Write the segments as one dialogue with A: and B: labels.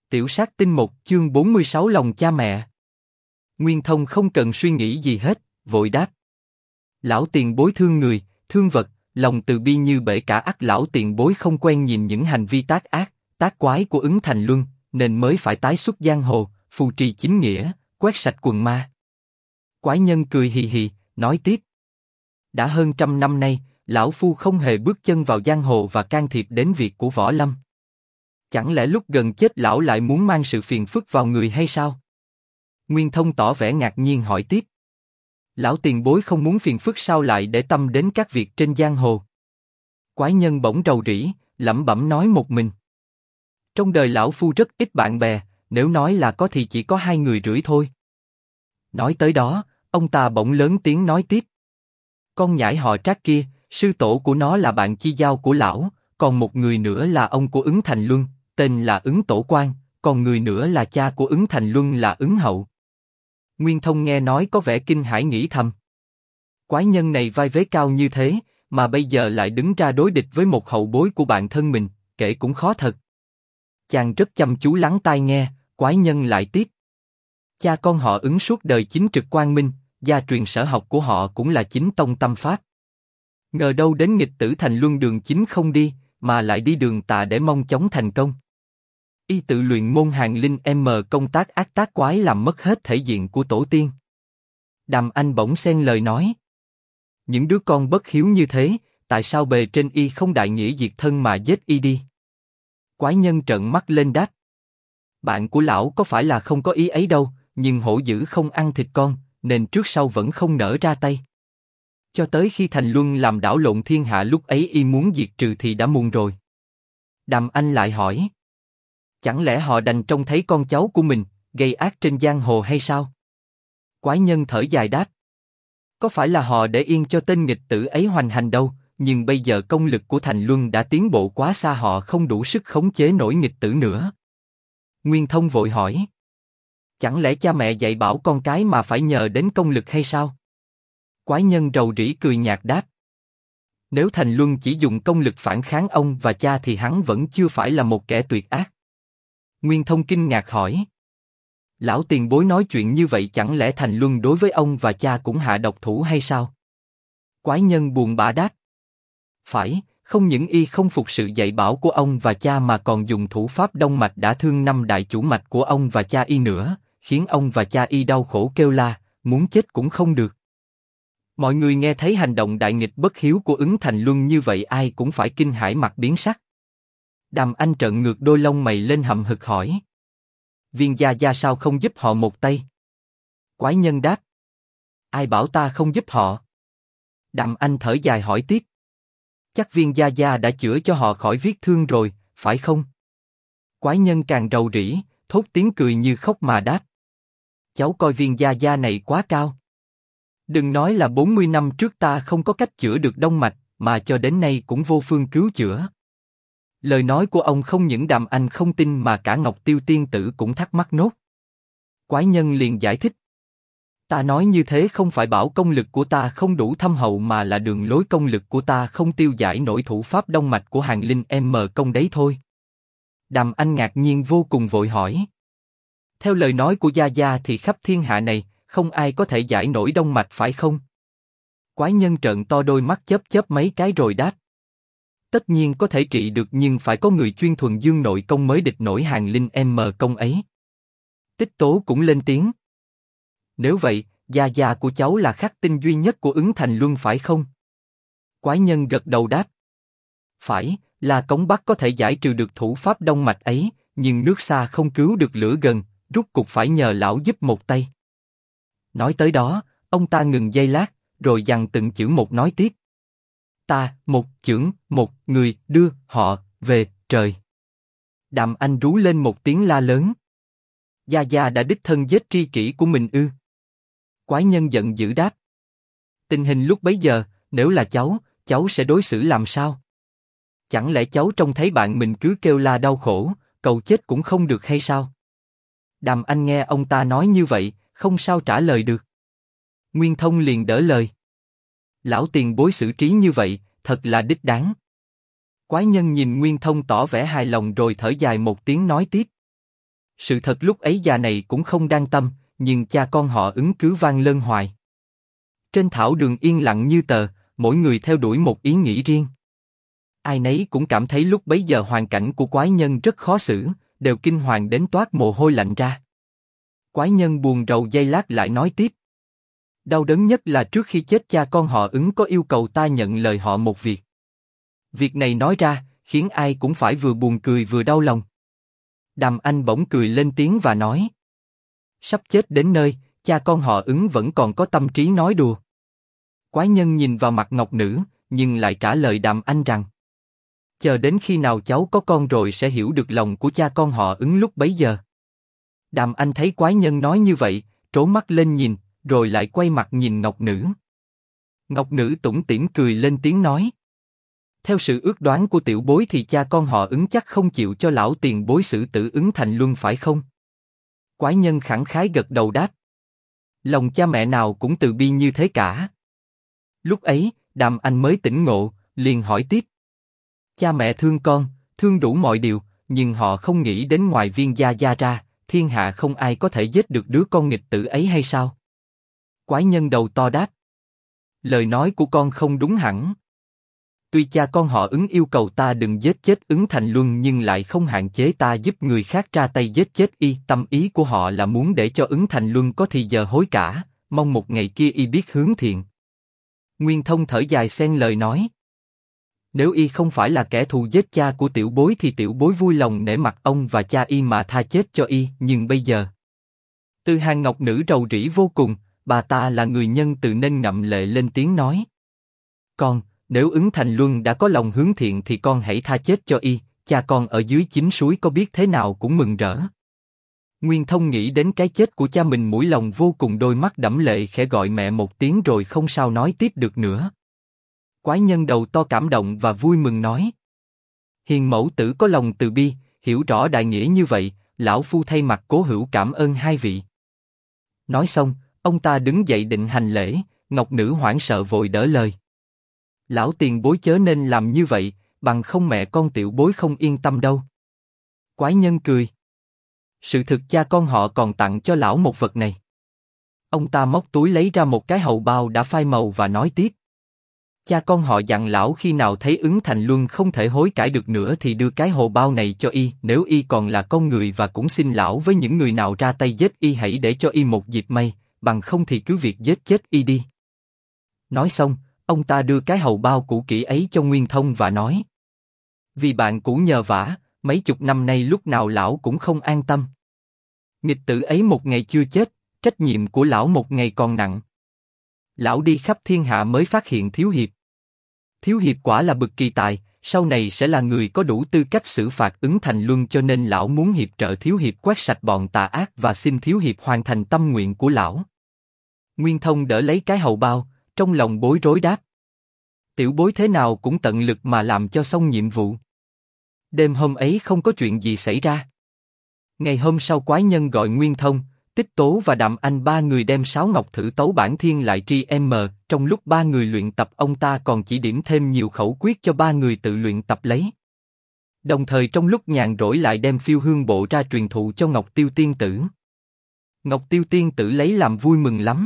A: Tiểu sát tinh 1 chương 46 lòng cha mẹ. Nguyên Thông không cần suy nghĩ gì hết, vội đáp. Lão tiền bối thương người, thương vật, lòng từ bi như bể cả ắt lão tiền bối không quen nhìn những hành vi tác ác, tác quái của Ứng Thành Luân, nên mới phải tái xuất giang hồ, phù trì chính nghĩa, quét sạch quần ma. Quái nhân cười hì hì, nói tiếp. Đã hơn 100 năm nay, lão phu không hề bước chân vào giang hồ và can thiệp đến việc của võ lâm. Chẳng lẽ lúc gần chết lão lại muốn mang sự phiền phức vào người hay sao? Nguyên Thông tỏ vẻ ngạc nhiên hỏi tiếp. Lão tiền bối không muốn phiền phức sao lại để tâm đến các việc trên giang hồ? Quái nhân bỗng rầu rĩ, lẩm bẩm nói một mình. Trong đời lão phu rất ít bạn bè, nếu nói là có thì chỉ có 2 người rưỡi thôi. Nói tới đó, ông ta bỗng lớn tiếng nói tiếp. Con nhãi họ Trác kia, sư tổ của nó là bạn chi giao của lão, còn một người nữa là ông của Ứng Thành Luân, tên là Ứng Tổ Quan, còn người nữa là cha của Ứng Thành Luân là Ứng Hậu. Nguyên Thông nghe nói có vẻ kinh hãi nghĩ thầm. Quái nhân này vai vế cao như thế, mà bây giờ lại đứng ra đối địch với một hậu bối của bạn thân mình, kể cũng khó thật. Chàng rất chăm chú lắng tai nghe, quái nhân lại tiếp. Cha con họ Ứng suốt đời chính trực quang minh, gia truyền sở học của họ cũng là chính tông tâm pháp. Ngờ đâu đến nghịch tử Thành Luân đường chính không đi, mà lại đi đường tà để mong chống thành công. Y tự luyện môn hàng linh công tác ác tác quái làm mất hết thể diện của tổ tiên. Đàm Anh bỗng xen lời nói. Những đứa con bất hiếu như thế, tại sao bề trên y không đại nghĩa diệt thân mà giết y đi? Quái nhân trợn mắt lên đáp. Bạn của lão có phải là không có ý ấy đâu, nhưng hổ dữ không ăn thịt con, nên trước sau vẫn không nỡ ra tay. Cho tới khi Thành Luân làm đảo lộn thiên hạ lúc ấy y muốn diệt trừ thì đã muộn rồi. Đàm Anh lại hỏi. Chẳng lẽ họ đành trông thấy con cháu của mình gây ác trên giang hồ hay sao? Quái nhân thở dài đáp. Có phải là họ để yên cho tên nghịch tử ấy hoành hành đâu, nhưng bây giờ công lực của Thành Luân đã tiến bộ quá xa, họ không đủ sức khống chế nổi nghịch tử nữa. Nguyên Thông vội hỏi. Chẳng lẽ cha mẹ dạy bảo con cái mà phải nhờ đến công lực hay sao? Quái nhân rầu rĩ cười nhạt đáp. Nếu Thành Luân chỉ dùng công lực phản kháng ông và cha thì hắn vẫn chưa phải là một kẻ tuyệt ác. Nguyên Thông kinh ngạc hỏi. Lão tiền bối nói chuyện như vậy, chẳng lẽ Thành Luân đối với ông và cha cũng hạ độc thủ hay sao? Quái nhân buồn bã đáp. Phải, không những y không phục sự dạy bảo của ông và cha mà còn dùng thủ pháp đông mạch đã thương 5 đại chủ mạch của ông và cha y nữa, khiến ông và cha y đau khổ kêu la, muốn chết cũng không được. Mọi người nghe thấy hành động đại nghịch bất hiếu của Ứng Thành Luân như vậy ai cũng phải kinh hãi mặt biến sắc. Đàm Anh trợn ngược đôi lông mày lên hậm hực hỏi. Viên gia gia sao không giúp họ một tay? Quái nhân đáp. Ai bảo ta không giúp họ? Đàm Anh thở dài hỏi tiếp. Chắc viên gia gia đã chữa cho họ khỏi vết thương rồi, phải không? Quái nhân càng rầu rĩ, thốt tiếng cười như khóc mà đáp. Cháu coi viên gia gia này quá cao. Đừng nói là 40 năm trước ta không có cách chữa được đông mạch, mà cho đến nay cũng vô phương cứu chữa. Lời nói của ông không những Đàm Anh không tin mà cả Ngọc Tiêu tiên tử cũng thắc mắc nốt. Quái nhân liền giải thích. Ta nói như thế không phải bảo công lực của ta không đủ thâm hậu, mà là đường lối công lực của ta không tiêu giải nổi thủ pháp đông mạch của hàng linh công đấy thôi. Đàm Anh ngạc nhiên vô cùng vội hỏi. Theo lời nói của gia gia thì khắp thiên hạ này, không ai có thể giải nổi đông mạch phải không? Quái nhân trợn to đôi mắt chớp chớp mấy cái rồi đáp. Tất nhiên có thể trị được, nhưng phải có người chuyên thuần dương nội công mới địch nổi hàng linh công ấy. Tích Tố cũng lên tiếng. Nếu vậy, gia gia của cháu là khắc tinh duy nhất của Ứng Thành Luân phải không? Quái nhân gật đầu đáp. Phải, là Cống Bắc có thể giải trừ được thủ pháp đông mạch ấy, nhưng nước xa không cứu được lửa gần, rút cục phải nhờ lão giúp một tay. Nói tới đó, ông ta ngừng giây lát, rồi dằn từng chữ một nói tiếp. Ta, một chưởng, một người, đưa họ về trời. Đàm Anh rú lên một tiếng la lớn. Gia gia đã đích thân giết tri kỷ của mình ư? Quái nhân giận dữ đáp. Tình hình lúc bấy giờ, nếu là cháu sẽ đối xử làm sao? Chẳng lẽ cháu trông thấy bạn mình cứ kêu la đau khổ, cầu chết cũng không được hay sao? Đàm Anh nghe ông ta nói như vậy, không sao trả lời được. Nguyên Thông liền đỡ lời. Lão tiền bối xử trí như vậy, thật là đích đáng. Quái nhân nhìn Nguyên Thông tỏ vẻ hài lòng rồi thở dài một tiếng nói tiếp. Sự thật lúc ấy già này cũng không đang tâm, nhưng cha con họ Ứng cứ vang lên hoài. Trên thảo đường yên lặng như tờ, mỗi người theo đuổi một ý nghĩ riêng. Ai nấy cũng cảm thấy lúc bấy giờ hoàn cảnh của quái nhân rất khó xử, đều kinh hoàng đến toát mồ hôi lạnh ra. Quái nhân buồn rầu giây lát lại nói tiếp. Đau đớn nhất là trước khi chết cha con họ Ứng có yêu cầu ta nhận lời họ một việc. Việc này nói ra, khiến ai cũng phải vừa buồn cười vừa đau lòng. Đàm Anh bỗng cười lên tiếng và nói. Sắp chết đến nơi, cha con họ Ứng vẫn còn có tâm trí nói đùa. Quái nhân nhìn vào mặt Ngọc Nữ, nhưng lại trả lời Đàm Anh rằng. Chờ đến khi nào cháu có con rồi sẽ hiểu được lòng của cha con họ Ứng lúc bấy giờ. Đàm Anh thấy quái nhân nói như vậy, trố mắt lên nhìn, rồi lại quay mặt nhìn Ngọc Nữ. Ngọc Nữ tủm tỉm cười lên tiếng nói. Theo sự ước đoán của tiểu bối thì cha con họ Ứng chắc không chịu cho lão tiền bối xử tử Ứng Thành Luân phải không? Quái nhân khẳng khái gật đầu đáp. Lòng cha mẹ nào cũng từ bi như thế cả. Lúc ấy, Đàm Anh mới tỉnh ngộ, liền hỏi tiếp. Cha mẹ thương con, thương đủ mọi điều, nhưng họ không nghĩ đến ngoài Viên Gia Gia ra, thiên hạ không ai có thể giết được đứa con nghịch tử ấy hay sao? Quái nhân đầu to đáp. Lời nói của con không đúng hẳn. Tuy cha con họ Ứng yêu cầu ta đừng giết chết Ứng Thành Luân nhưng lại không hạn chế ta giúp người khác ra tay giết chết y. Tâm ý của họ là muốn để cho Ứng Thành Luân có thì giờ hối cải, mong một ngày kia y biết hướng thiện. Nguyên Thông thở dài xen lời nói. Nếu y không phải là kẻ thù giết cha của tiểu bối thì tiểu bối vui lòng nể mặt ông và cha y mà tha chết cho y, nhưng bây giờ. Từ Hàng Ngọc Nữ rầu rĩ vô cùng, bà ta là người nhân từ nên ngậm lệ lên tiếng nói. Con, nếu Ứng Thành Luân đã có lòng hướng thiện thì con hãy tha chết cho y, cha con ở dưới chính suối có biết thế nào cũng mừng rỡ. Nguyên Thông nghĩ đến cái chết của cha mình mũi lòng vô cùng, đôi mắt đẫm lệ khẽ gọi mẹ một tiếng rồi không sao nói tiếp được nữa. Quái nhân đầu to cảm động và vui mừng nói. Hiền mẫu tử có lòng từ bi, hiểu rõ đại nghĩa như vậy, lão phu thay mặt Cố Hữu cảm ơn hai vị. Nói xong, ông ta đứng dậy định hành lễ, Ngọc Nữ hoảng sợ vội đỡ lời. Lão tiền bối chớ nên làm như vậy, bằng không mẹ con tiểu bối không yên tâm đâu. Quái nhân cười. Sự thực cha con họ còn tặng cho lão một vật này. Ông ta móc túi lấy ra một cái hầu bao đã phai màu và nói tiếp. Cha con họ dặn lão khi nào thấy Ứng Thành Luân không thể hối cải được nữa thì đưa cái hầu bao này cho y, nếu y còn là con người, và cũng xin lão với những người nào ra tay giết y hãy để cho y một dịp may, bằng không thì cứ việc giết chết y đi. Nói xong, ông ta đưa cái hầu bao cũ kỹ ấy cho Nguyên Thông và nói. Vì bạn cũ nhờ vả, mấy chục năm nay lúc nào lão cũng không an tâm. Nghịch tử ấy một ngày chưa chết, trách nhiệm của lão một ngày còn nặng. Lão đi khắp thiên hạ mới phát hiện Thiếu Hiệp. Thiếu Hiệp quả là bậc kỳ tài, sau này sẽ là người có đủ tư cách xử phạt Ứng Thành Luân, cho nên lão muốn hiệp trợ Thiếu Hiệp quét sạch bọn tà ác và xin Thiếu Hiệp hoàn thành tâm nguyện của lão. Nguyên Thông đỡ lấy cái hầu bao, trong lòng bối rối đáp. Tiểu bối thế nào cũng tận lực mà làm cho xong nhiệm vụ. Đêm hôm ấy không có chuyện gì xảy ra. Ngày hôm sau quái nhân gọi Nguyên Thông, Tích Tố và Đàm Anh ba người đem sáo ngọc thử tấu bản thiên lại tri m. Trong lúc ba người luyện tập, ông ta còn chỉ điểm thêm nhiều khẩu quyết cho ba người tự luyện tập lấy. Đồng thời trong lúc nhàn rỗi lại đem phiêu hương bộ ra truyền thụ cho Ngọc Tiêu Tiên Tử. Ngọc Tiêu Tiên Tử lấy làm vui mừng lắm.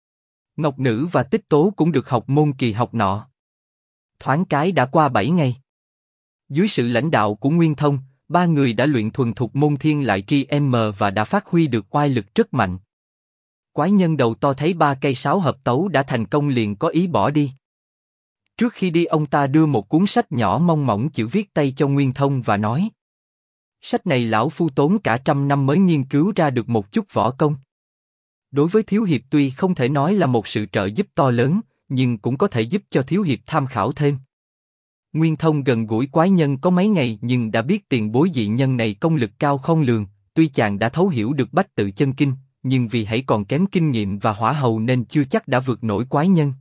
A: Ngọc Nữ và Tích Tố cũng được học môn kỳ học nọ. Thoáng cái đã qua 7 ngày. Dưới sự lãnh đạo của Nguyên Thông, ba người đã luyện thuần thục môn thiên lại tri m và đã phát huy được oai lực rất mạnh. Quái nhân đầu to thấy ba cây sáo hợp tấu đã thành công liền có ý bỏ đi. Trước khi đi ông ta đưa một cuốn sách nhỏ mong mỏng chữ viết tay cho Nguyên Thông và nói. Sách này lão phu tốn cả 100 năm mới nghiên cứu ra được một chút võ công. Đối với Thiếu Hiệp tuy không thể nói là một sự trợ giúp to lớn, nhưng cũng có thể giúp cho Thiếu Hiệp tham khảo thêm. Nguyên Thông gần gũi quái nhân có mấy ngày nhưng đã biết tiền bối dị nhân này công lực cao không lường, tuy chàng đã thấu hiểu được bách tự chân kinh, nhưng vì hãy còn kém kinh nghiệm và hỏa hầu nên chưa chắc đã vượt nổi quái nhân.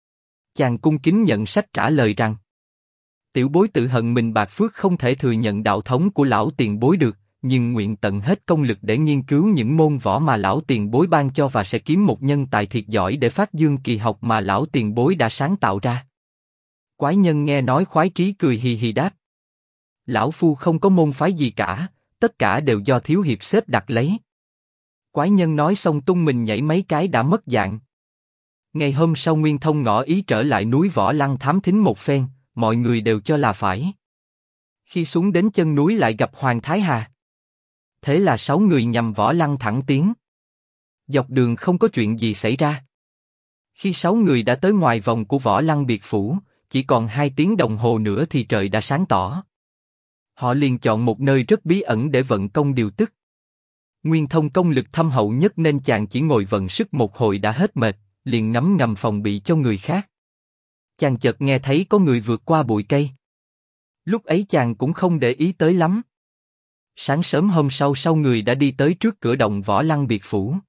A: Chàng cung kính nhận sách trả lời rằng, tiểu bối tự hận mình bạc phước không thể thừa nhận đạo thống của lão tiền bối được, nhưng nguyện tận hết công lực để nghiên cứu những môn võ mà lão tiền bối ban cho và sẽ kiếm một nhân tài thiệt giỏi để phát dương kỳ học mà lão tiền bối đã sáng tạo ra. Quái nhân nghe nói khoái trí cười hì hì đáp. Lão phu không có môn phái gì cả, tất cả đều do thiếu hiệp xếp đặt lấy. Quái nhân nói xong tung mình nhảy mấy cái đã mất dạng. Ngày hôm sau Nguyên Thông ngỏ ý trở lại núi Võ Lăng thám thính một phen, mọi người đều cho là phải. Khi xuống đến chân núi lại gặp Hoàng Thái Hà. Thế là 6 người nhằm Võ Lăng thẳng tiến. Dọc đường không có chuyện gì xảy ra. Khi 6 người đã tới ngoài vòng của Võ Lăng biệt phủ, chỉ còn 2 tiếng đồng hồ nữa thì trời đã sáng tỏ. Họ liền chọn một nơi rất bí ẩn để vận công điều tức. Nguyên Thông công lực thâm hậu nhất nên chàng chỉ ngồi vận sức một hồi đã hết mệt, liền ngấm ngầm phòng bị cho người khác. Chàng chợt nghe thấy có người vượt qua bụi cây. Lúc ấy chàng cũng không để ý tới lắm. Sáng sớm hôm sau người đã đi tới trước cửa động Võ Lăng biệt phủ.